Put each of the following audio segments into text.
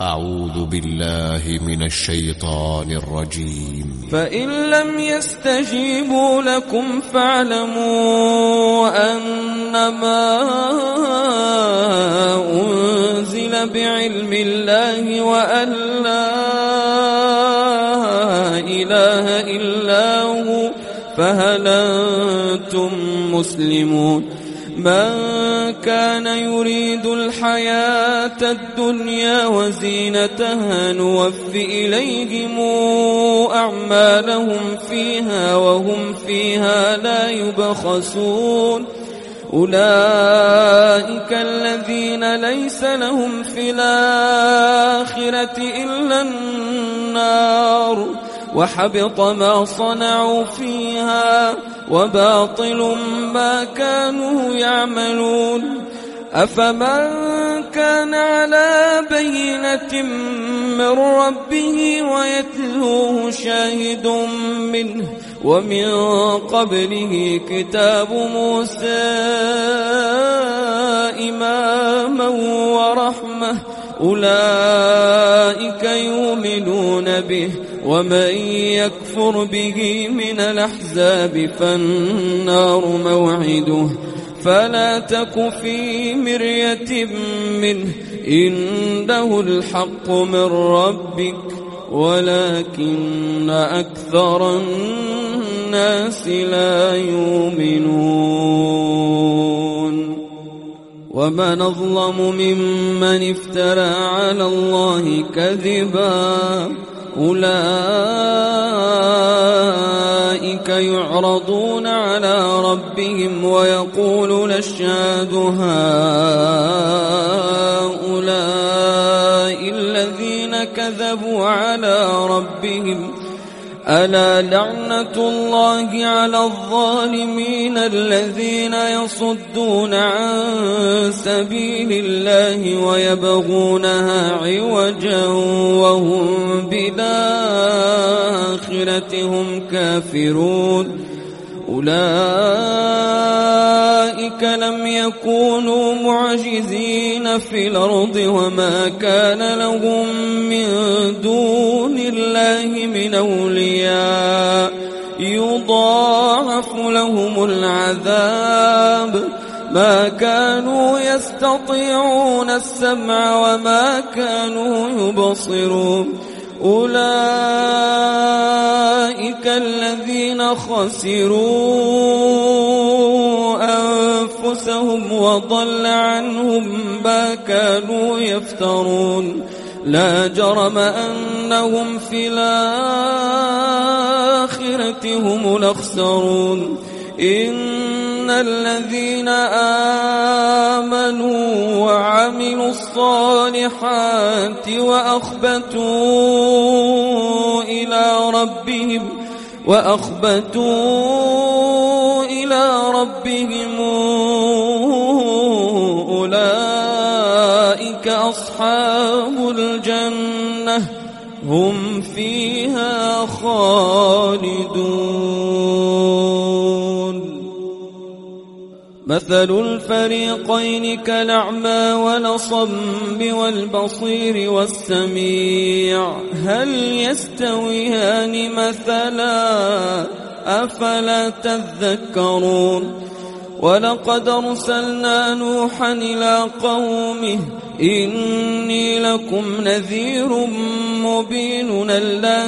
أعوذ بالله من الشيطان الرجيم. فإن لم يستجيبوا لكم فاعلموا أنما أنزل بعلم الله وأن لا إله إلا هو فهل أنتم مسلمون. من كان يريد الحياة الدنيا وزينتها نوف إليهم أعمالهم فيها وهم فيها لا يبخسون. أولئك الذين ليس لهم في الآخرة إلا النار وحبط ما صنعوا فيها وباطل ما كانوا يعملون. أفمن كان على بينة من ربه ويتلوه شاهد منه ومن قبله كتاب موسى إماما ورحمة أولئك يؤمنون به ومن يكفر به من الأحزاب فالنار موعده فلا تك في مرية منه إنه الحق من ربك ولكن أكثر الناس لا يؤمنون. ومن أظلم ممن افترى على الله كذبا أولئك يعرضون على ربهم ويقول الأشهاد هؤلاء الذين كذبوا على ربهم ألا لعنة الله على الظالمين الذين يصدون عن سبيل الله ويبغونها عوجا وهم بالآخرة هم كافرون. أولئك لم يكونوا معجزين في الأرض وما كان لهم من دون الله من أولياء يضاعف لهم العذاب ما كانوا يستطيعون السمع وما كانوا يبصرون. أولئك الذين خسروا أنفسهم وضل عنهم ما كانوا يفترون. لا جرم أنهم في الآخرة هم الأخسرون. إن الذين آمنوا وعملوا الصالحات وأخبتوا إلى ربهم أولئك أصحاب الجنة هم فيها خالدون. مثل الفريقين كالأعمى والأصم والبصير والسميع هل يستويان مثلا أفلا تذكرون. ولقد أرسلنا نوحا إلى قومه إني لكم نذير مبين ألا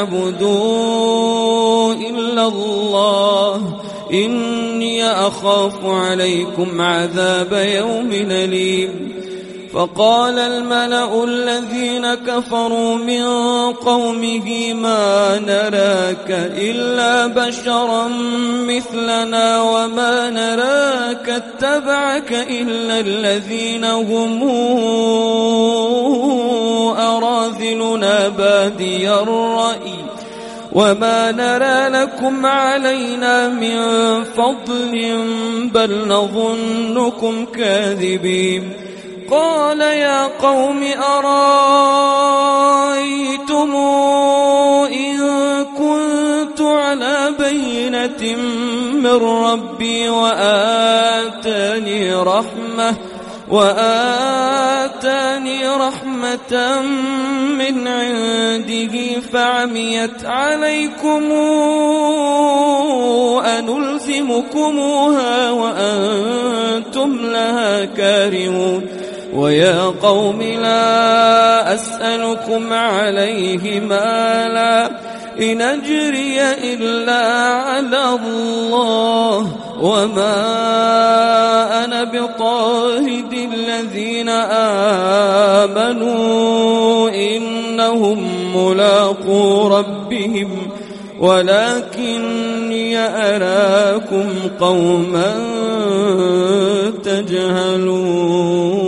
تعبدوا إلا الله إني أخاف عليكم عذاب يوم أليم. فقال الملأ الذين كفروا من قومه ما نراك إلا بشرا مثلنا وما نراك اتبعك إلا الذين هم أراذلنا بادي الرأي وما نرى لكم علينا من فضل بل نظنكم كاذبين. قال يا قوم أرأيتم إن كنت على بينة من ربي وآتاني آتاني رحمة من عنده فعميت عليكم أنلزمكموها وأنتم لها كارهون ويا قوم لا أسألكم عليه مالا إن أجري إلا على الله وما أنا بطارد الذين آمنوا إنهم ملاقو ربهم ولكني أراكم قوما تجهلون.